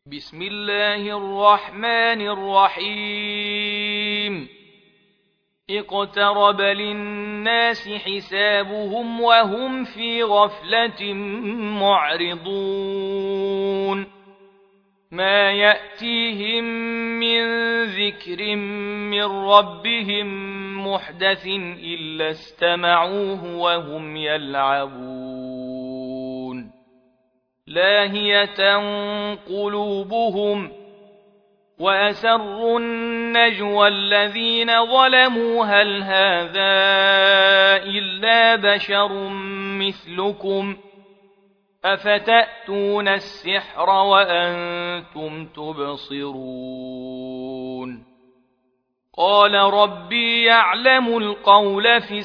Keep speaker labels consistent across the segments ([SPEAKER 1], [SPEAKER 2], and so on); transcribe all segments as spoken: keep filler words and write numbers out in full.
[SPEAKER 1] بسم الله الرحمن الرحيم اقترب للناس حسابهم وهم في غفلة معرضون ما يأتيهم من ذكر من ربهم محدث إلا استمعوه وهم يلعبون لاهية قلوبهم وأسروا النجوى الذين ظلموا هل هذا إلا بشر مثلكم أفتأتون السحر وأنتم تبصرون قال ربي يعلم القول في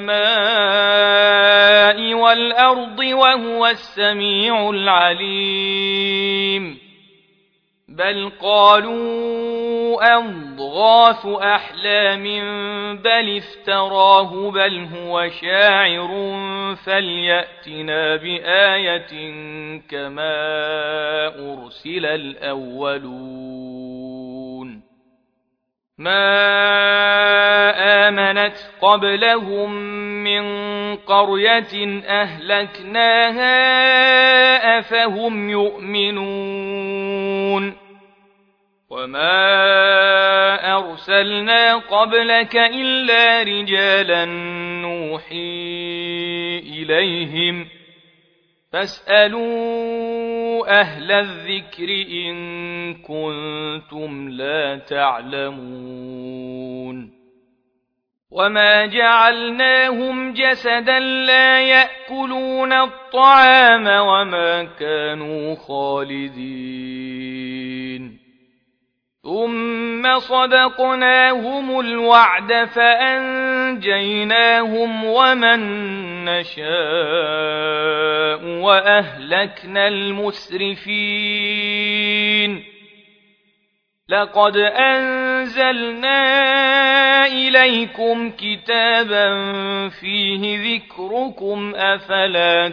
[SPEAKER 1] السماء والأرض وهو السميع العليم بل قالوا أضغاث أحلام بل افتراه بل هو شاعر فليأتنا بآية كما أرسل الأولون ما آمنت قبلهم من قرية أهلكناها أفهم يؤمنون وما أرسلنا قبلك إلا رجالا نوحي إليهم فاسألوا أهل الذكر إن كنتم لا تعلمون وما جعلناهم جسدا لا يأكلون الطعام وما كانوا خالدين ثم صدقناهم الوعد فأنجيناهم ومن نشاء وأهلكنا المسرفين لقد أنزلنا إليكم كتابا فيه ذكركم أفلا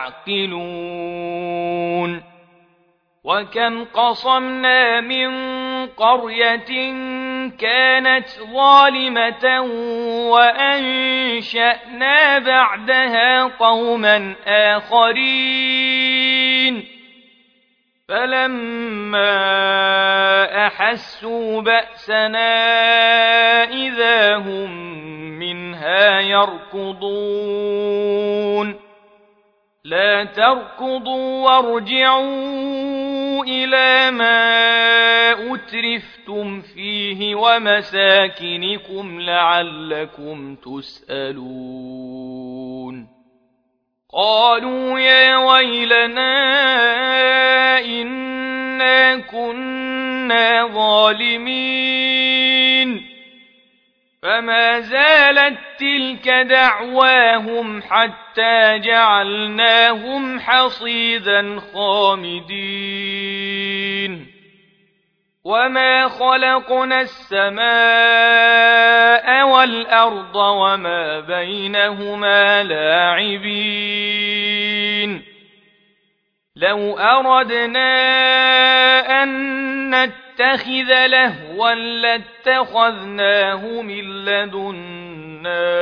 [SPEAKER 1] تعقلون وكم قصمنا من قرية كانت ظالمة وأنشأنا بعدها قوما آخرين فلما أحسوا بأسنا إذا هم منها يركضون لا تركضوا وارجعوا إلى ما أترفتم فيه ومساكنكم لعلكم تسألون قالوا يا ويلنا إنا كنا ظالمين فما زالت تلك دعواهم حتى جعلناهم حصيدا خامدين وما خلقنا السماء والأرض وما بينهما لاعبين لو أردنا أن نتخذ لهوا لاتخذناه من لدنا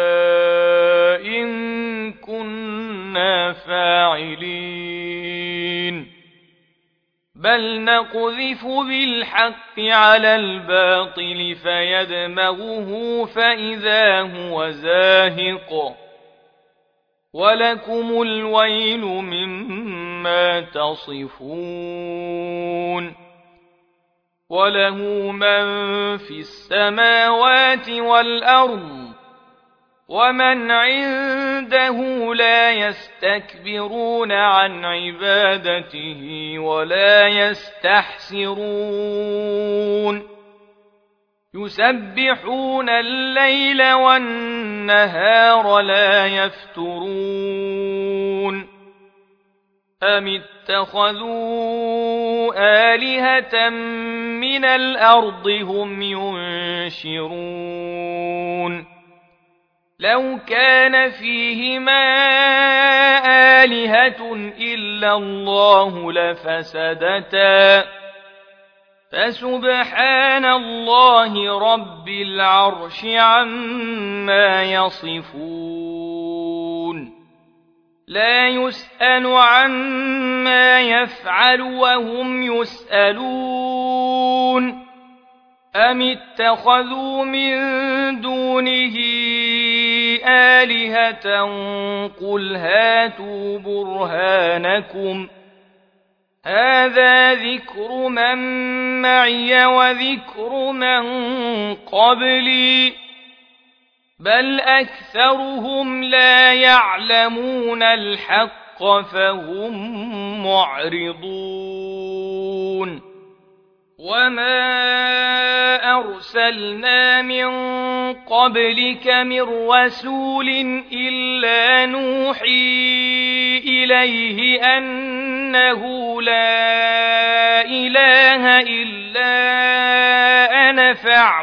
[SPEAKER 1] إن كنا فاعلين بل نقذف بالحق على الباطل فيدمغه فإذا هو زاهق ولكم الويل مما تصفون وله من في السماوات والأرض ومن عنده لا يستكبرون عن عبادته ولا يستحسرون يسبحون الليل والنهار لا يفترون أم اتخذوا آلهة من الأرض هم ينشرون لو كان فيهما آلهة إلا الله لفسدتا فسبحان الله رب العرش عما يصفون لا يسأل عما يفعل وهم يسألون أم اتخذوا من دونه آلهة قل هاتوا برهانكم هذا ذكر من معي وذكر من قبلي بل أكثرهم لا يعلمون الحق فهم معرضون وما أرسلنا من قبلك من رسول إلا نوحي إليه أنه لا إله إلا أنا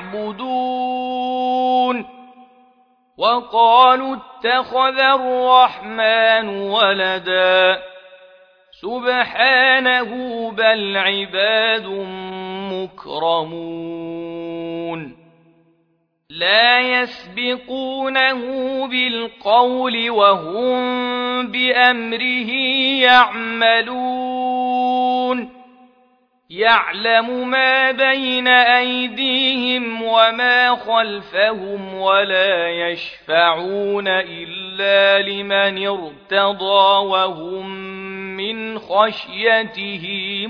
[SPEAKER 1] فاعبدون وقالوا اتخذ الرحمن ولدا سبحانه بل عباد مكرمون لا يسبقونه بالقول وهم بأمره يعملون يعلم ما بين أيديهم وما خلفهم ولا يشفعون إلا لمن ارتضى وهم من خشيته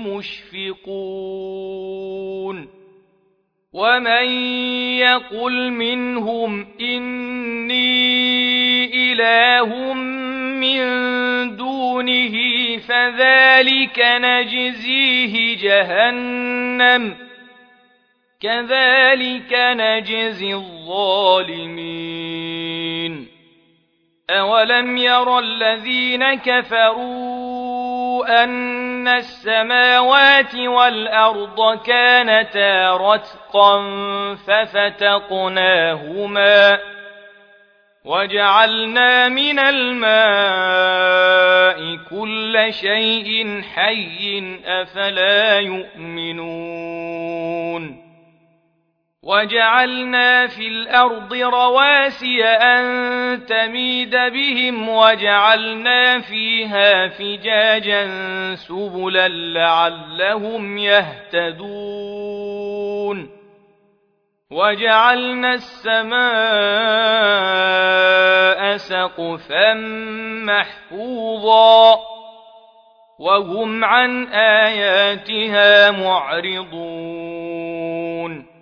[SPEAKER 1] مشفقون ومن يقل منهم إني إله من دونه فذلك نجزيه جهنم كذلك نجزي الظالمين أولم ير الذين كفروا أن السماوات والأرض كانتا رتقا ففتقناهما وجعلنا من الماء كل شيء حي أفلا يؤمنون وجعلنا في الأرض رواسي أن تميد بهم وجعلنا فيها فجاجا سبلا لعلهم يهتدون وجعلنا السماء سقفا محفوظا وهم عن آياتها معرضون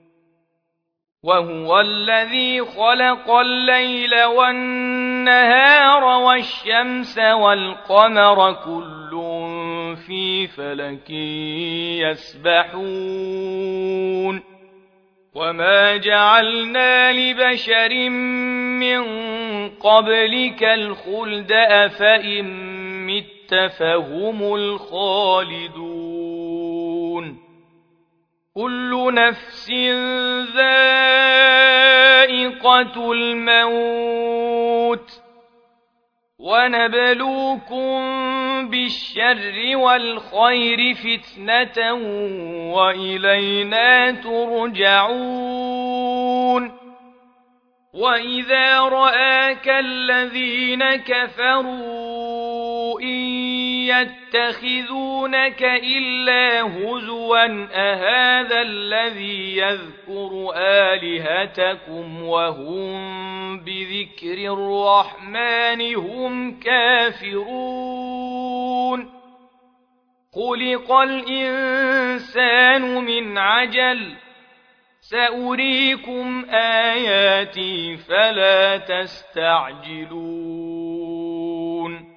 [SPEAKER 1] وهو الذي خلق الليل والنهار والشمس والقمر كل في فلك يسبحون وما جعلنا لبشر من قبلك الخلد أفإن مت فهم الخالدون كل نفس ذائقة الموت ونبلوكم بالشر والخير فتنة وإلينا ترجعون وإذا رآك الذين كفروا إن يتخذونك إلا هزوا أهذا الذي يذكر آلهتكم وهم بذكر الرحمن هم كافرون خلق الإنسان من عجل سأريكم آياتي فلا تستعجلون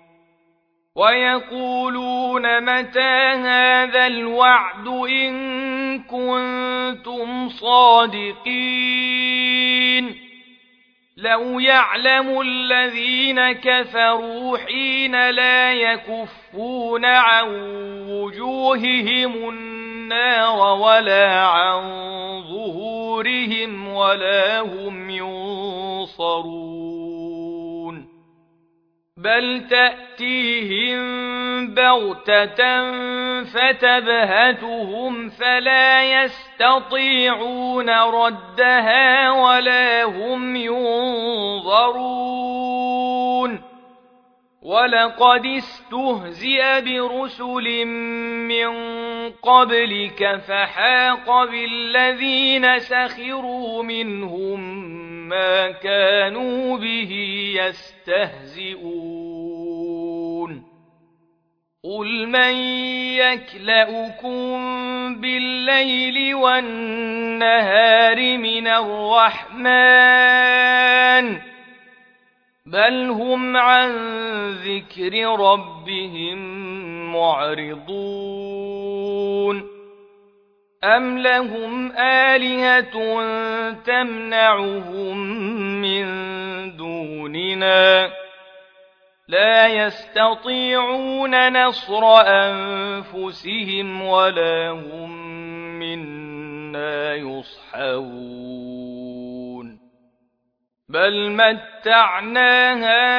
[SPEAKER 1] ويقولون متى هذا الوعد إن كنتم صادقين لو يعلم الذين كفروا حين لا يكفون عن وجوههم النار ولا عن ظهورهم ولا هم ينصرون بل تأتيهم بغتة فتبهتهم فلا يستطيعون ردها ولا هم ينظرون ولقد استهزئ برسل من قبلك فحاق بالذين سخروا منهم ما كانوا به يستهزئون قل من يكلؤكم بالليل والنهار من الرحمن بل هم عن ذكر ربهم معرضون أم لهم آلهة تمنعهم من دوننا لا يستطيعون نصر أنفسهم ولا هم منا يصحبون بل متعنا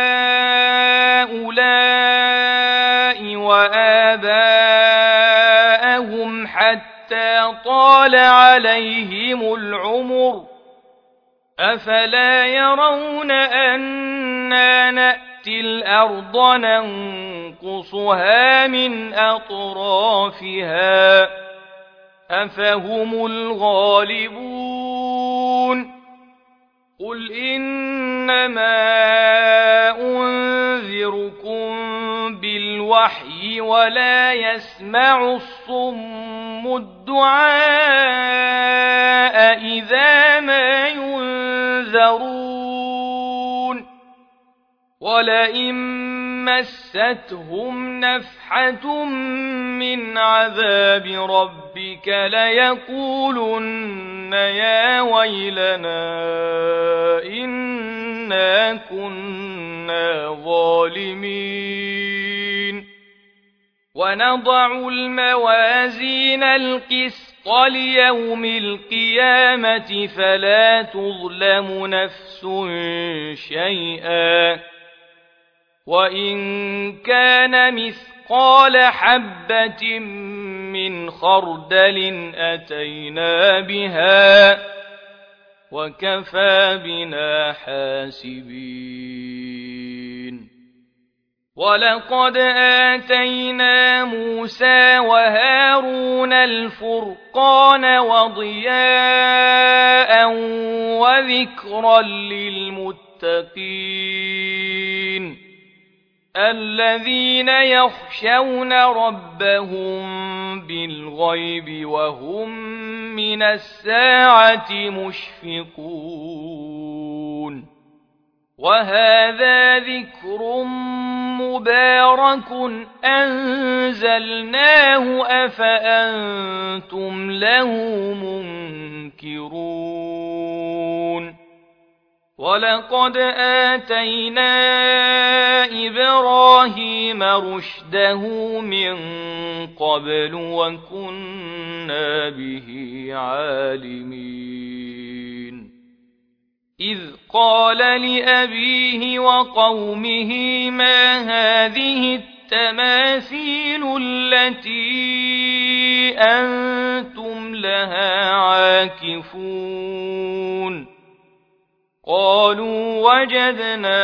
[SPEAKER 1] هؤلاء وآباءهم حتى طال عليهم العمر أفلا يرون أنا نأتي الأرض ننقصها من أطرافها أفهم الغالبون قل إنما أنذركم بالوحي ولا يسمع الصم الدعاء إذا ما ينذرون ولئن مستهم نفحة من عذاب ربك ليقولن يا ويلنا إنا كنا ظالمين ونضع الموازين القسط ليوم القيامة فلا تظلم نفس شيئا وإن كان مثقال حبة من خردل أتينا بها وكفى بنا حاسبين ولقد آتينا موسى وهارون الفرقان وضياء وذكرا للمتقين الذين يخشون ربهم بالغيب وهم من الساعة مشفقون وهذا ذكر مبارك أنزلناه أفأنتم له منكرون ولقد آتينا إبراهيم رشده من قبل وكنا به عالمين إذ قال لأبيه وقومه ما هذه التماثيل التي أنتم لها عاكفون قالوا وجدنا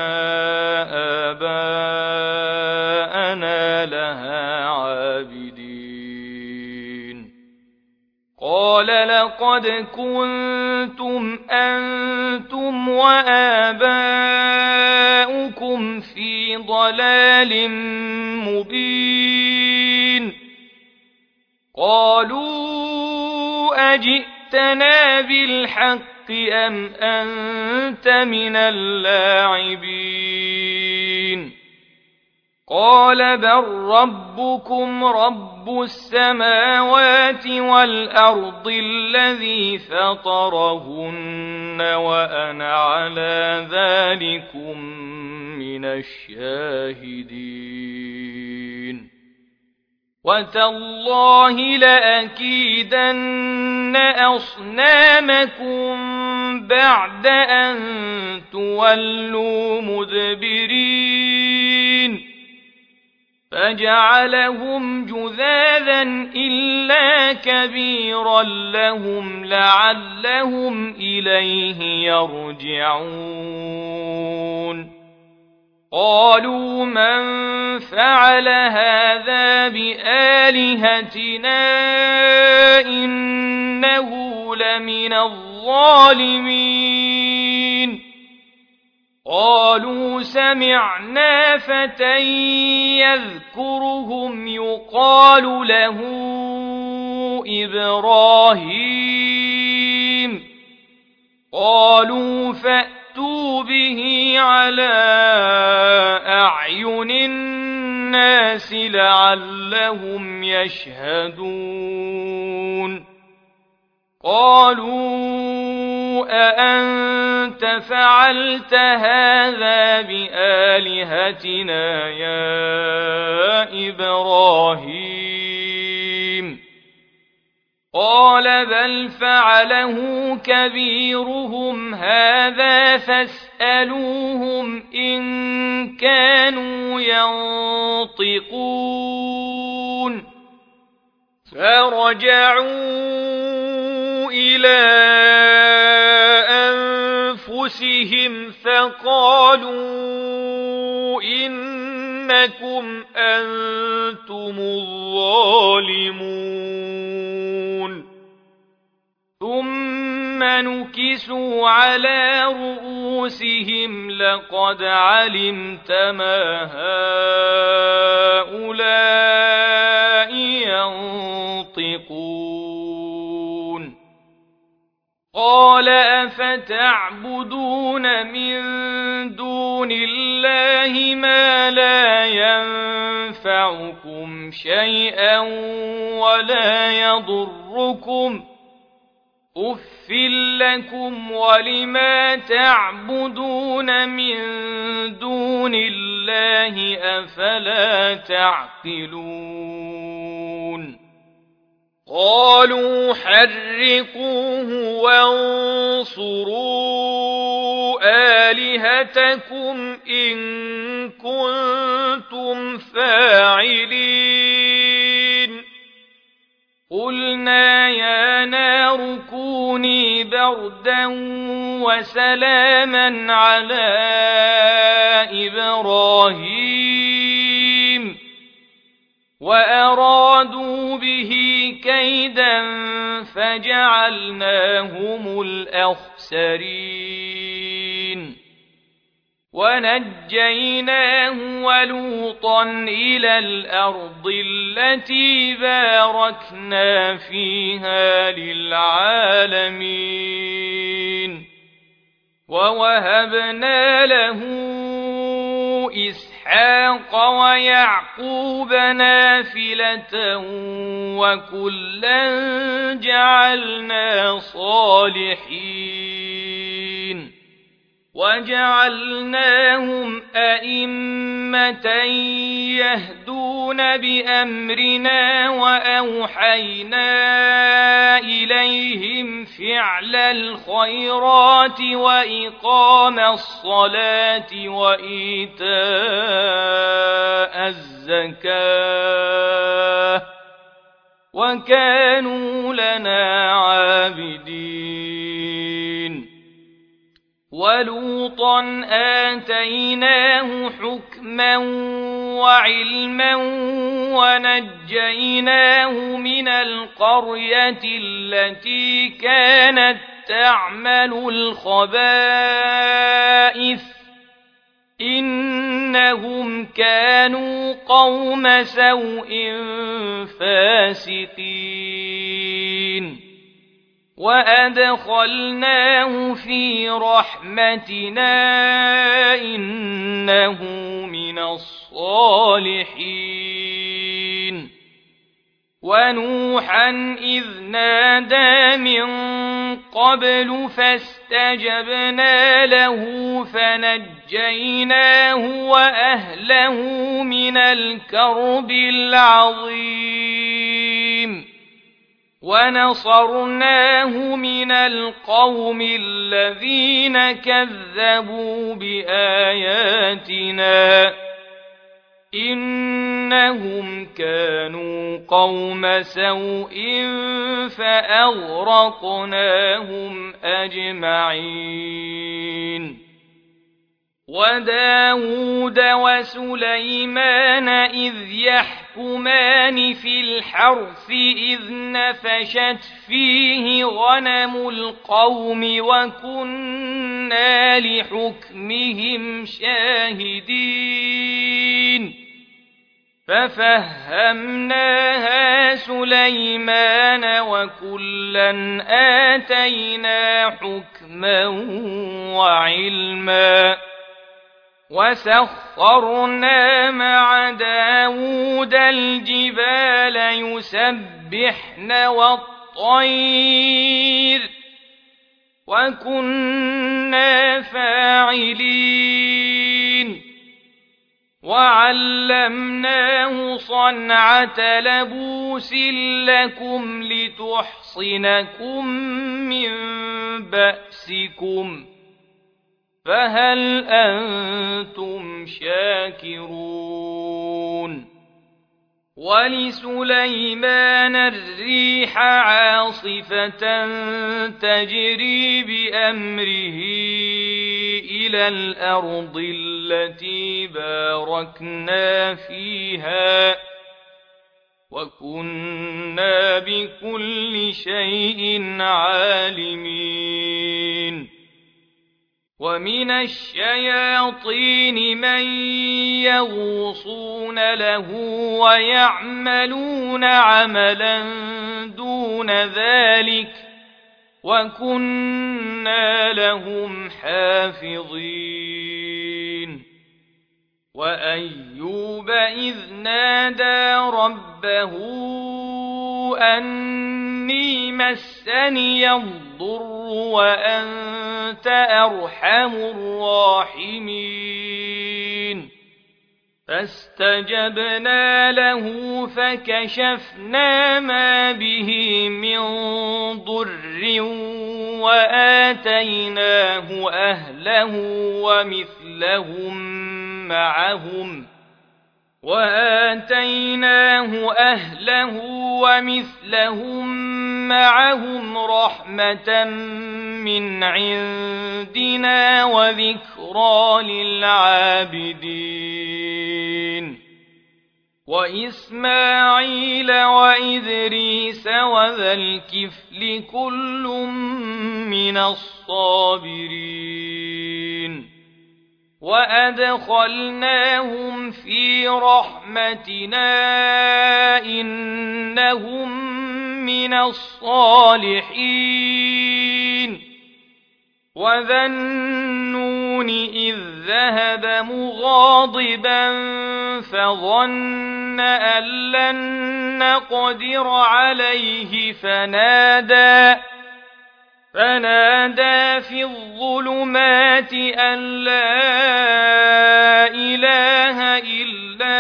[SPEAKER 1] آباءنا لها عابدين قال لقد كنتم أنتم وآباؤكم في ضلال مبين قالوا أجئتنا بالحق أم أنت من اللاعبين قال بل ربكم رب السماوات والأرض الذي فطرهن وأنا على ذلكم من الشاهدين وتالله لأكيدن أصنامكم بعد أن تولوا مدبرين فجعلهم جذاذا إلا كبيرا لهم لعلهم إليه يرجعون قالوا من فعل هذا بآلهتنا إنه لمن الظالمين قالوا سمعنا فتى يذكرهم يقال له إبراهيم قالوا فأتوا به على أعين الناس لعلهم يشهدون قالوا أأنت فعلت هذا بآلهتنا يا إبراهيم قال بل فعله كبيرهم هذا فاسألوهم إن كانوا ينطقون فرجعوا إلى أنفسهم فقالوا إنكم أنتم الظالمون ثم نكسوا على رؤوسهم لقد علمت ما هؤلاء ينطقون قال أفتعبدون من دون الله ما لا ينفعكم شيئا ولا يضركم أف لكم ولما تعبدون من دون الله أفلا تعقلون قالوا حرقوه وانصروا آلهتكم إن كنتم فاعلين قلنا يا نار كوني بردا وسلاما على إبراهيم وأرادوا به كيدا فجعلناهم الأخسرين ونجيناه ولوطا إلى الأرض التي باركنا فيها للعالمين ووهبنا له إسحاق ويعقوب نافلة وكلا جعلنا صالحين وجعلناهم أئمة يهدون بأمرنا وأوحينا إليهم فعل الخيرات وإقام الصلاة وإيتاء الزكاة وكانوا لنا عابدين ولوطا آتيناه حكما وعلما ونجيناه من القرية التي كانت تعمل الخبائث إنهم كانوا قوم سوء فاسقين وأدخلناه في رحمتنا إنه من الصالحين ونوحا إذ نادى من قبل فاستجبنا له فنجيناه وأهله من الكرب العظيم ونصرناه من القوم الذين كذبوا بآياتنا إنهم كانوا قوم سوء فأغرقناهم أجمعين وداود وسليمان إذ يحكمان في الحرث إذ نفشت فيه غنم القوم وكنا لحكمهم شاهدين ففهمناها سليمان وكلا آتينا حكما وعلما وسخرنا مع داود الجبال يسبحن والطير وكنا فاعلين وعلمناه صنعة لبوس لكم لتحصنكم من بأسكم فهل أنتم شاكرون ولسليمان الريح عاصفة تجري بأمره إلى الأرض التي باركنا فيها وكنا بكل شيء عالمين ومن الشياطين من يغوصون له ويعملون عملا دون ذلك وكنا لهم حافظين وأيوب إذ نادى ربه أني مسني الضر وأنت أرحم الراحمين فاستجبنا له فكشفنا ما به من ضر وآتيناه أهله ومثلهم معهم وآتيناه أهله ومثلهم معهم رحمة من عندنا وذكرى للعابدين وإسماعيل وإدريس وذا الكفل كل من الصابرين وأدخلناهم في رحمتنا إنهم من الصالحين وذا النون إذ ذهب مغاضبا فظن أن لن نقدر عليه فنادى فنادى في الظلمات أن لا إله إلا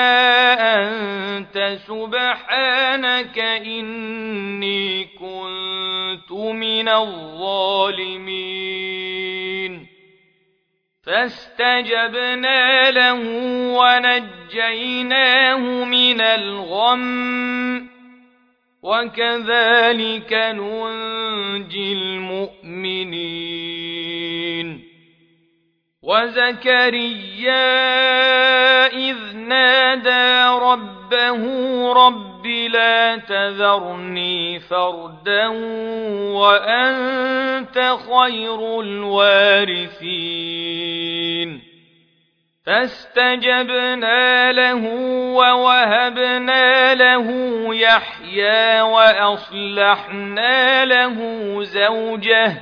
[SPEAKER 1] أنت سبحانك إني كنت من الظالمين فاستجبنا له ونجيناه من الغم وكذلك ننجي المؤمنين وزكريا إذ نادى ربه رب لا تذرني فردا وأنت خير الوارثين فاستجبنا له ووهبنا له يحيى وأصلحنا له زوجه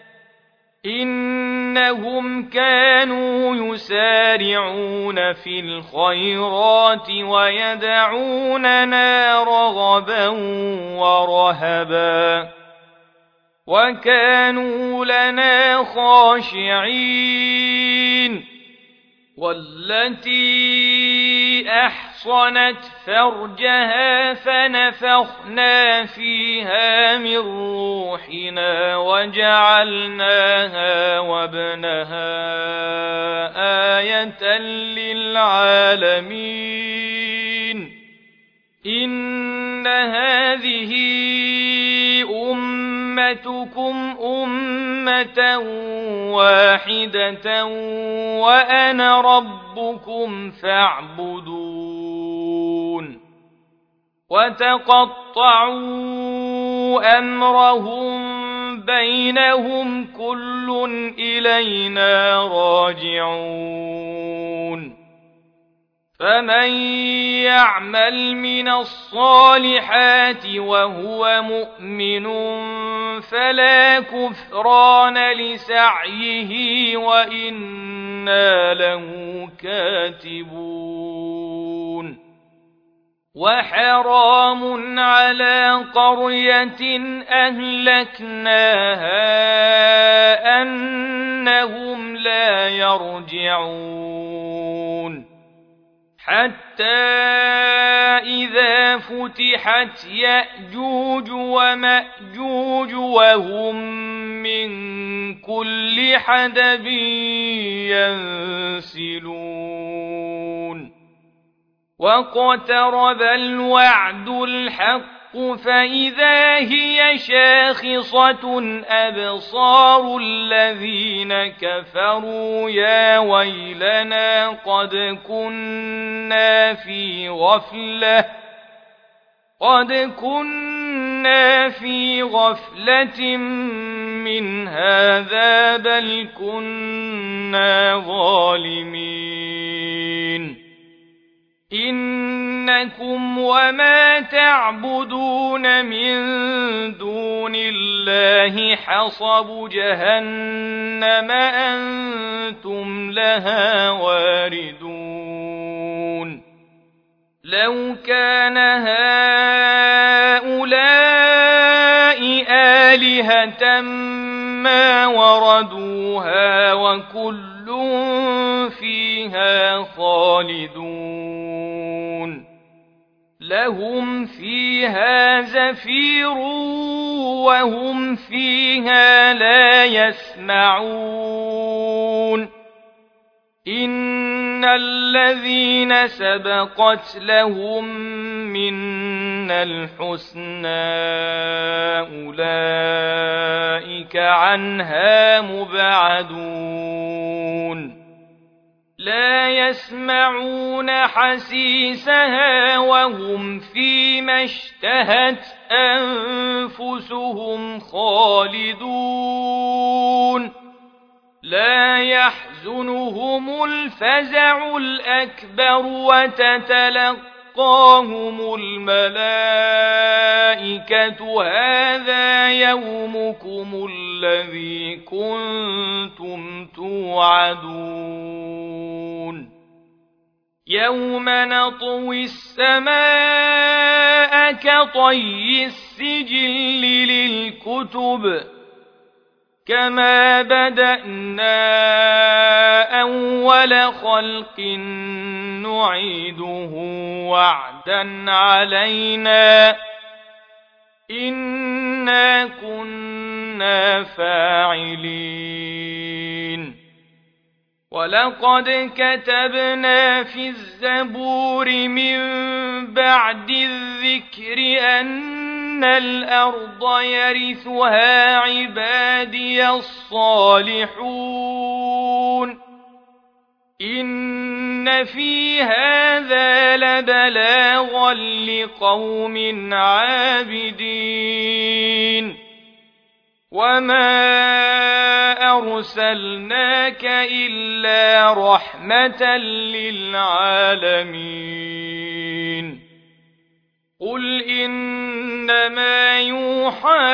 [SPEAKER 1] إنهم كانوا يسارعون في الخيرات ويدعوننا رغبا ورهبا وكانوا لنا خاشعين والتي أحصنت فرجها فنفخنا فيها من روحنا وجعلناها وابنها آية العالمين إن هذه أمتكم أمة واحدة وأنا ربكم فاعبدون وتقطعوا أمرهم بينهم كل إلينا راجعون فمن يعمل من الصالحات وهو مؤمن فلا كفران لسعيه وإنا له كاتبون وحرام على قرية أهلكناها أنهم لا يرجعون حتى إذا فتحت يأجوج ومأجوج وهم من كل حدب ينسلون واقترب الوعد الحق فإذا هي شاخصة أبصار الذين كفروا يا ويلنا قد كنا في غفلة قد كنا في غفلة من هذا بل كنا ظالمين إنكم وما تعبدون من دون الله حصب جهنم أنتم لها واردون لو كان هؤلاء آلهة ما وردوها وكل فيها خالدون لهم فيها زفير وهم فيها لا يسمعون إن الذين سبقت لهم منا الحسنى أولئك عنها مبعدون لا يسمعون حسيسها وهم فيما اشتهت أنفسهم خالدون لا يحزنهم الفزع الأكبر وتتلقاهم الملائكة هذا يومكم الذي كنتم توعدون يوم نطوي السماء كطي السجل للكتب كما بدأنا أول خلق نعيده وعدا علينا إنا كنا فاعلين ولقد كتبنا في الزبور من بعد الذكر أن الأرض يرثها عبادي الصالحون إن في هذا لبلاغا لقوم عابدين وما أرسلناك إلا رحمة للعالمين قل إنما يوحى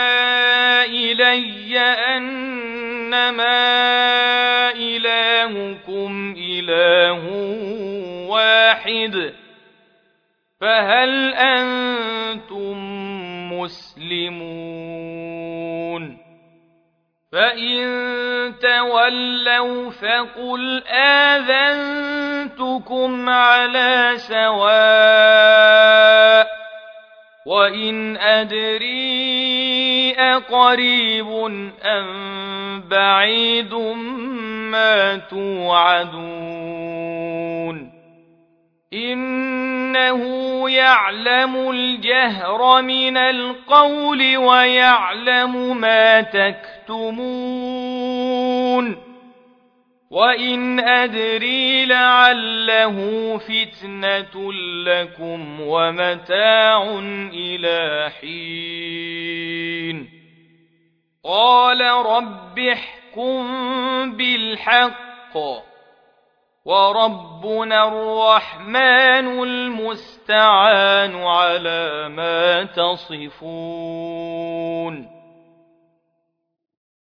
[SPEAKER 1] إلي أنما إلهكم إله واحد فهل أنتم مسلمون فإن تولوا فقل آذنتكم على سواء وإن أدري أقريب أم بعيد ما توعدون إنه يعلم الجهر من القول ويعلم ما تكتمون وإن أدري لعله فتنة لكم ومتاع إلى حين قال رب احكم بالحق وربنا الرحمن المستعان على ما تصفون